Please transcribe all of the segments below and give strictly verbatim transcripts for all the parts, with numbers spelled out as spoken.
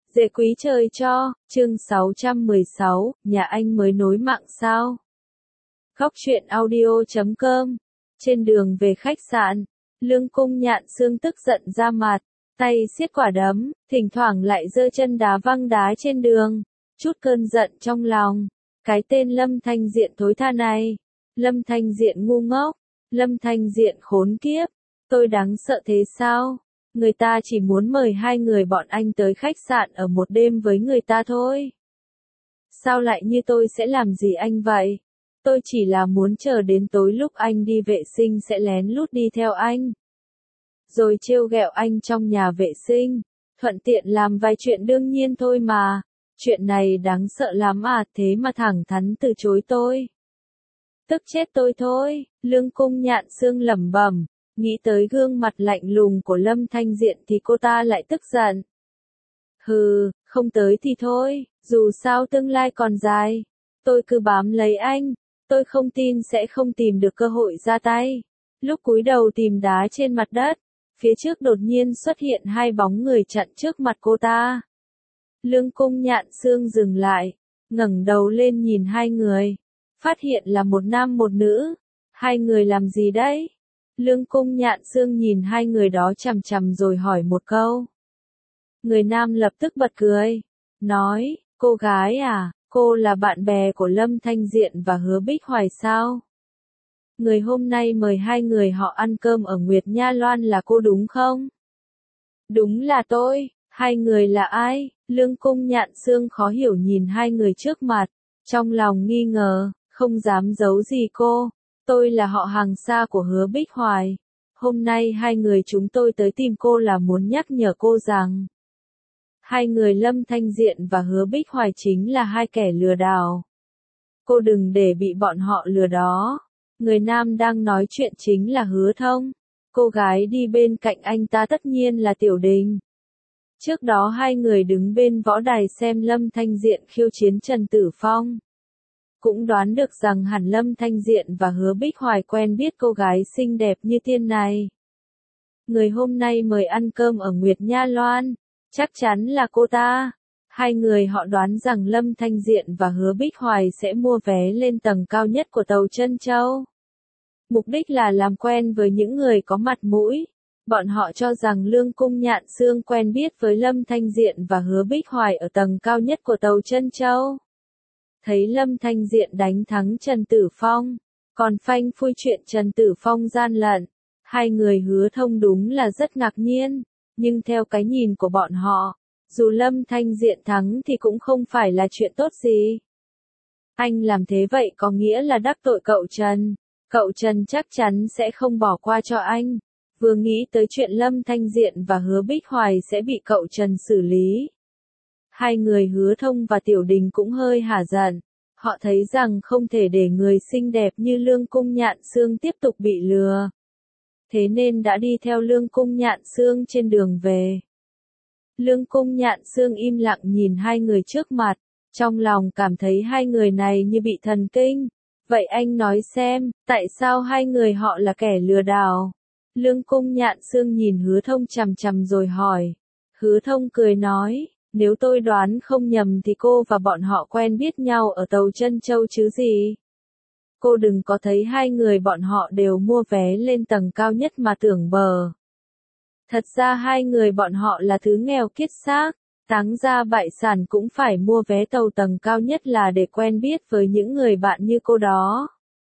Dễ quý trời cho, chương sáu trăm mười sáu, nhà anh mới nối mạng sao? Góc truyện audio chấm com. Trên đường về khách sạn, Lương Cung Nhạn Sương tức giận ra mặt, tay siết quả đấm, thỉnh thoảng lại giơ chân đá văng đá trên đường, chút cơn giận trong lòng. Cái tên Lâm Thanh Diện thối tha này, Lâm Thanh Diện ngu ngốc, Lâm Thanh Diện khốn kiếp, tôi đáng sợ thế sao? Người ta chỉ muốn mời hai người bọn anh tới khách sạn ở một đêm với người ta thôi. Sao lại như tôi sẽ làm gì anh vậy? Tôi chỉ là muốn chờ đến tối lúc anh đi vệ sinh sẽ lén lút đi theo anh. Rồi trêu ghẹo anh trong nhà vệ sinh, thuận tiện làm vài chuyện đương nhiên thôi mà. Chuyện này đáng sợ lắm à, thế mà thẳng thắn từ chối tôi. Tức chết tôi thôi, Lương Cung Nhạn Sương lẩm bẩm. Nghĩ tới gương mặt lạnh lùng của Lâm Thanh Diện thì cô ta lại tức giận. Hừ, không tới thì thôi, dù sao tương lai còn dài. Tôi cứ bám lấy anh, tôi không tin sẽ không tìm được cơ hội ra tay. Lúc cúi đầu tìm đá trên mặt đất, phía trước đột nhiên xuất hiện hai bóng người chặn trước mặt cô ta. Lương Cung Nhạn Sương dừng lại, ngẩng đầu lên nhìn hai người, phát hiện là một nam một nữ. Hai người làm gì đấy? Lương Cung Nhạn Sương nhìn hai người đó chằm chằm rồi hỏi một câu. Người nam lập tức bật cười, nói, cô gái à, cô là bạn bè của Lâm Thanh Diện và Hứa Bích Hoài sao? Người hôm nay mời hai người họ ăn cơm ở Nguyệt Nha Loan là cô đúng không? Đúng là tôi, hai người là ai? Lương Cung Nhạn Sương khó hiểu nhìn hai người trước mặt, trong lòng nghi ngờ, không dám giấu gì cô. Tôi là họ hàng xa của Hứa Bích Hoài. Hôm nay hai người chúng tôi tới tìm cô là muốn nhắc nhở cô rằng hai người Lâm Thanh Diện và Hứa Bích Hoài chính là hai kẻ lừa đảo. Cô đừng để bị bọn họ lừa đó. Người nam đang nói chuyện chính là Hứa Thông. Cô gái đi bên cạnh anh ta tất nhiên là Tiểu Đình. Trước đó hai người đứng bên võ đài xem Lâm Thanh Diện khiêu chiến Trần Tử Phong. Cũng đoán được rằng hẳn Lâm Thanh Diện và Hứa Bích Hoài quen biết cô gái xinh đẹp như tiên này. Người hôm nay mời ăn cơm ở Nguyệt Nha Loan, chắc chắn là cô ta. Hai người họ đoán rằng Lâm Thanh Diện và Hứa Bích Hoài sẽ mua vé lên tầng cao nhất của tàu Trân Châu. Mục đích là làm quen với những người có mặt mũi. Bọn họ cho rằng Lương Cung Nhạn Sương quen biết với Lâm Thanh Diện và Hứa Bích Hoài ở tầng cao nhất của tàu Trân Châu. Thấy Lâm Thanh Diện đánh thắng Trần Tử Phong, còn phanh phui chuyện Trần Tử Phong gian lận, hai người Hứa Thông đúng là rất ngạc nhiên, nhưng theo cái nhìn của bọn họ, dù Lâm Thanh Diện thắng thì cũng không phải là chuyện tốt gì. Anh làm thế vậy có nghĩa là đắc tội cậu Trần, cậu Trần chắc chắn sẽ không bỏ qua cho anh. Vừa nghĩ tới chuyện Lâm Thanh Diện và Hứa Bích Hoài sẽ bị cậu Trần xử lý. Hai người Hứa Thông và Tiểu Đình cũng hơi hả giận. Họ thấy rằng không thể để người xinh đẹp như Lương Cung Nhạn Sương tiếp tục bị lừa. Thế nên đã đi theo Lương Cung Nhạn Sương trên đường về. Lương Cung Nhạn Sương im lặng nhìn hai người trước mặt, trong lòng cảm thấy hai người này như bị thần kinh. Vậy anh nói xem, tại sao hai người họ là kẻ lừa đảo? Lương Cung Nhạn Sương nhìn Hứa Thông chằm chằm rồi hỏi. Hứa Thông cười nói. Nếu tôi đoán không nhầm thì cô và bọn họ quen biết nhau ở tàu Trân Châu chứ gì. Cô đừng có thấy hai người bọn họ đều mua vé lên tầng cao nhất mà tưởng bờ. Thật ra hai người bọn họ là thứ nghèo kiết xác, táng ra bại sản cũng phải mua vé tàu tầng cao nhất là để quen biết với những người bạn như cô đó.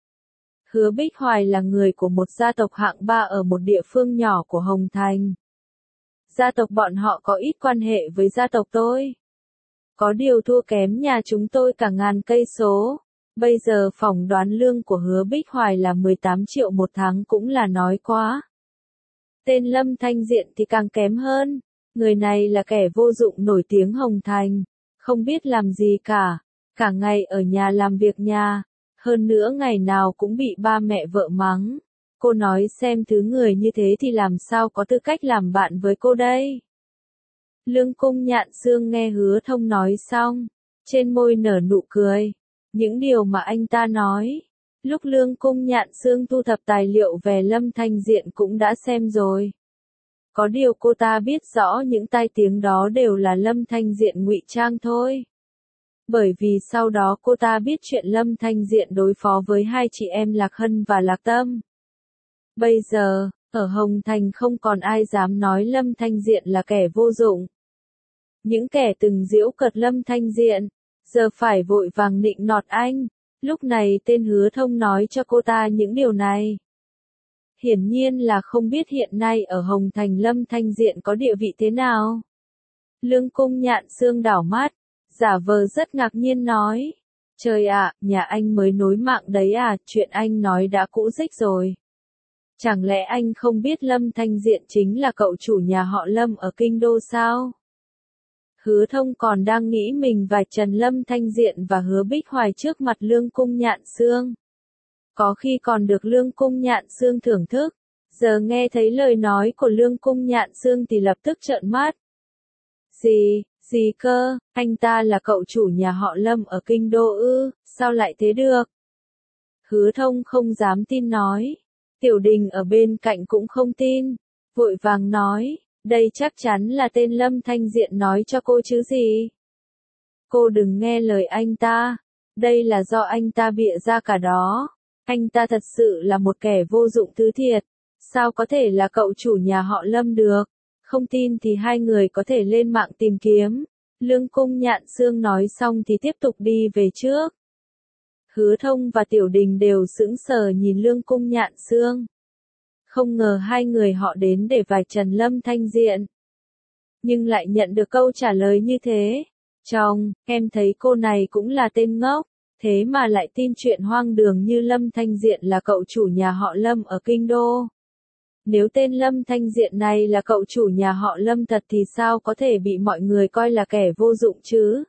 Hứa Bích Hoài là người của một gia tộc hạng ba ở một địa phương nhỏ của Hồng Thành. Gia tộc bọn họ có ít quan hệ với gia tộc tôi. Có điều thua kém nhà chúng tôi cả ngàn cây số. Bây giờ phỏng đoán lương của Hứa Bích Hoài là mười tám triệu một tháng cũng là nói quá. Tên Lâm Thanh Diện thì càng kém hơn. Người này là kẻ vô dụng nổi tiếng Hồng Thành. Không biết làm gì cả. Cả ngày ở nhà làm việc nhà. Hơn nữa ngày nào cũng bị ba mẹ vợ mắng. Cô nói xem thứ người như thế thì làm sao có tư cách làm bạn với cô đây? Lương Cung Nhạn Sương nghe Hứa Thông nói xong, trên môi nở nụ cười. Những điều mà anh ta nói, lúc Lương Cung Nhạn Sương thu thập tài liệu về Lâm Thanh Diện cũng đã xem rồi. Có điều cô ta biết rõ những tai tiếng đó đều là Lâm Thanh Diện ngụy trang thôi. Bởi vì sau đó cô ta biết chuyện Lâm Thanh Diện đối phó với hai chị em Lạc Hân và Lạc Tâm. Bây giờ, ở Hồng Thành không còn ai dám nói Lâm Thanh Diện là kẻ vô dụng. Những kẻ từng giễu cợt Lâm Thanh Diện, giờ phải vội vàng nịnh nọt anh. Lúc này tên Hứa Thông nói cho cô ta những điều này. Hiển nhiên là không biết hiện nay ở Hồng Thành Lâm Thanh Diện có địa vị thế nào. Lương Cung Nhạn Xương đảo mắt, giả vờ rất ngạc nhiên nói. Trời ạ, nhà anh mới nối mạng đấy à, chuyện anh nói đã cũ rích rồi. Chẳng lẽ anh không biết Lâm Thanh Diện chính là cậu chủ nhà họ Lâm ở Kinh Đô sao? Hứa Thông còn đang nghĩ mình vạch trần Lâm Thanh Diện và Hứa Bích Hoài trước mặt Lương Cung Nhạn Xương. Có khi còn được Lương Cung Nhạn Xương thưởng thức, giờ nghe thấy lời nói của Lương Cung Nhạn Xương thì lập tức trợn mắt. Gì, gì cơ, anh ta là cậu chủ nhà họ Lâm ở Kinh Đô ư, sao lại thế được? Hứa Thông không dám tin nói, Tiểu Đình ở bên cạnh cũng không tin, vội vàng nói, đây chắc chắn là tên Lâm Thanh Diện nói cho cô chứ gì. Cô đừng nghe lời anh ta, đây là do anh ta bịa ra cả đó. Anh ta thật sự là một kẻ vô dụng thứ thiệt, sao có thể là cậu chủ nhà họ Lâm được, không tin thì hai người có thể lên mạng tìm kiếm. Lương Cung Nhạn Xương nói xong thì tiếp tục đi về trước. Hứa Thông và Tiểu Đình đều sững sờ nhìn Lương Cung Nhạn Xương. Không ngờ hai người họ đến để vạch trần Lâm Thanh Diện. Nhưng lại nhận được câu trả lời như thế. Chồng, em thấy cô này cũng là tên ngốc. Thế mà lại tin chuyện hoang đường như Lâm Thanh Diện là cậu chủ nhà họ Lâm ở Kinh Đô. Nếu tên Lâm Thanh Diện này là cậu chủ nhà họ Lâm thật thì sao có thể bị mọi người coi là kẻ vô dụng chứ?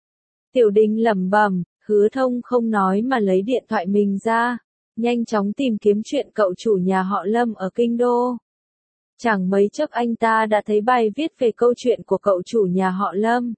Tiểu Đình lẩm bẩm, Hứa Thông không nói mà lấy điện thoại mình ra, nhanh chóng tìm kiếm chuyện cậu chủ nhà họ Lâm ở Kinh Đô. Chẳng mấy chốc anh ta đã thấy bài viết về câu chuyện của cậu chủ nhà họ Lâm.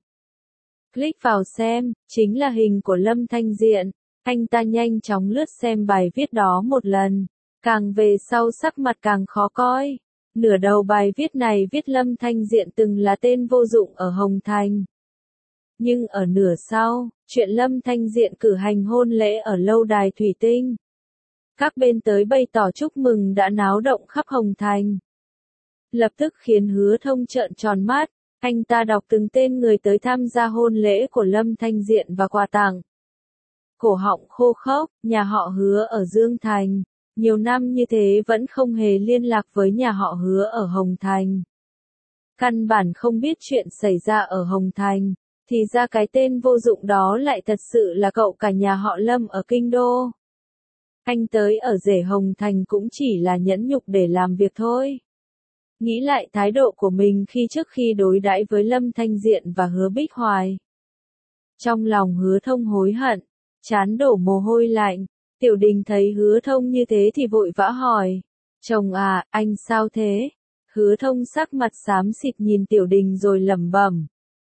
Click vào xem, chính là hình của Lâm Thanh Diện. Anh ta nhanh chóng lướt xem bài viết đó một lần. Càng về sau sắc mặt càng khó coi. Nửa đầu bài viết này viết Lâm Thanh Diện từng là tên vô dụng ở Hồng Thành. Nhưng ở nửa sau, chuyện Lâm Thanh Diện cử hành hôn lễ ở lâu đài Thủy Tinh. Các bên tới bày tỏ chúc mừng đã náo động khắp Hồng Thành. Lập tức khiến Hứa Thông trợn tròn mắt. Anh ta đọc từng tên người tới tham gia hôn lễ của Lâm Thanh Diện và quà tặng. Cổ họng khô khốc, nhà họ Hứa ở Dương Thành. Nhiều năm như thế vẫn không hề liên lạc với nhà họ Hứa ở Hồng Thành. Căn bản không biết chuyện xảy ra ở Hồng Thành. Thì ra cái tên vô dụng đó lại thật sự là cậu cả nhà họ Lâm ở Kinh Đô. Anh tới ở rể Hồng Thành cũng chỉ là nhẫn nhục để làm việc thôi. Nghĩ lại thái độ của mình khi trước khi đối đãi với Lâm Thanh Diện và Hứa Bích Hoài. Trong lòng Hứa Thông hối hận, trán đổ mồ hôi lạnh. Tiểu Đình thấy Hứa Thông như thế thì vội vã hỏi. Chồng à, anh sao thế? Hứa Thông sắc mặt xám xịt nhìn Tiểu Đình rồi lẩm bẩm.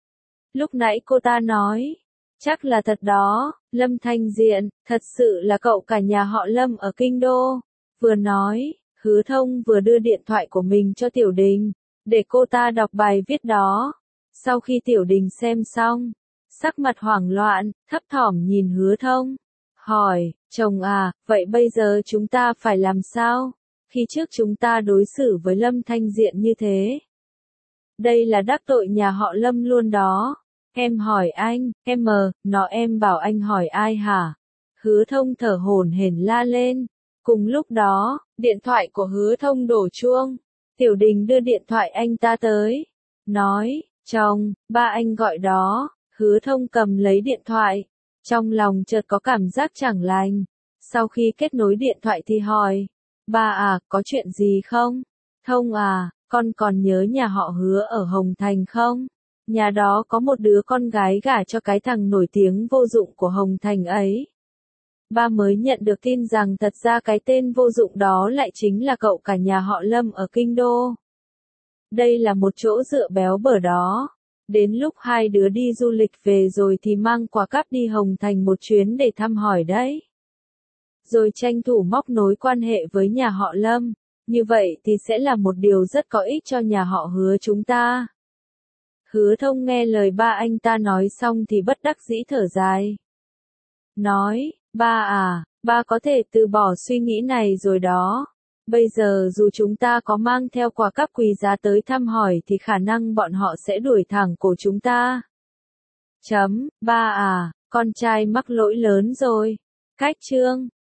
Lúc nãy cô ta nói, chắc là thật đó, Lâm Thanh Diện, thật sự là cậu cả nhà họ Lâm ở Kinh Đô. Vừa nói, Hứa Thông vừa đưa điện thoại của mình cho Tiểu Đình, để cô ta đọc bài viết đó. Sau khi Tiểu Đình xem xong, sắc mặt hoảng loạn, thấp thỏm nhìn Hứa Thông, hỏi, chồng à, vậy bây giờ chúng ta phải làm sao? Khi trước chúng ta đối xử với Lâm Thanh Diện như thế. Đây là đắc tội nhà họ Lâm luôn đó. Em hỏi anh, em mờ, nó em bảo anh hỏi ai hả? Hứa Thông thở hổn hển la lên. Cùng lúc đó, điện thoại của Hứa Thông đổ chuông. Tiểu Đình đưa điện thoại anh ta tới. Nói, chồng, ba anh gọi đó. Hứa Thông cầm lấy điện thoại. Trong lòng chợt có cảm giác chẳng lành. Sau khi kết nối điện thoại thì hỏi. Ba à, có chuyện gì không? Thông à, con còn nhớ nhà họ Hứa ở Hồng Thành không? Nhà đó có một đứa con gái gả cho cái thằng nổi tiếng vô dụng của Hồng Thành ấy. Ba mới nhận được tin rằng thật ra cái tên vô dụng đó lại chính là cậu cả nhà họ Lâm ở Kinh Đô. Đây là một chỗ dựa béo bở đó. Đến lúc hai đứa đi du lịch về rồi thì mang quà cáp đi Hồng Thành một chuyến để thăm hỏi đấy. Rồi tranh thủ móc nối quan hệ với nhà họ Lâm. Như vậy thì sẽ là một điều rất có ích cho nhà họ Hứa chúng ta. Hứa Thông nghe lời ba anh ta nói xong thì bất đắc dĩ thở dài. Nói, ba à, ba có thể từ bỏ suy nghĩ này rồi đó. Bây giờ dù chúng ta có mang theo quà cáp quý giá tới thăm hỏi thì khả năng bọn họ sẽ đuổi thẳng cổ chúng ta. Chấm, ba à, con trai mắc lỗi lớn rồi. Cách chương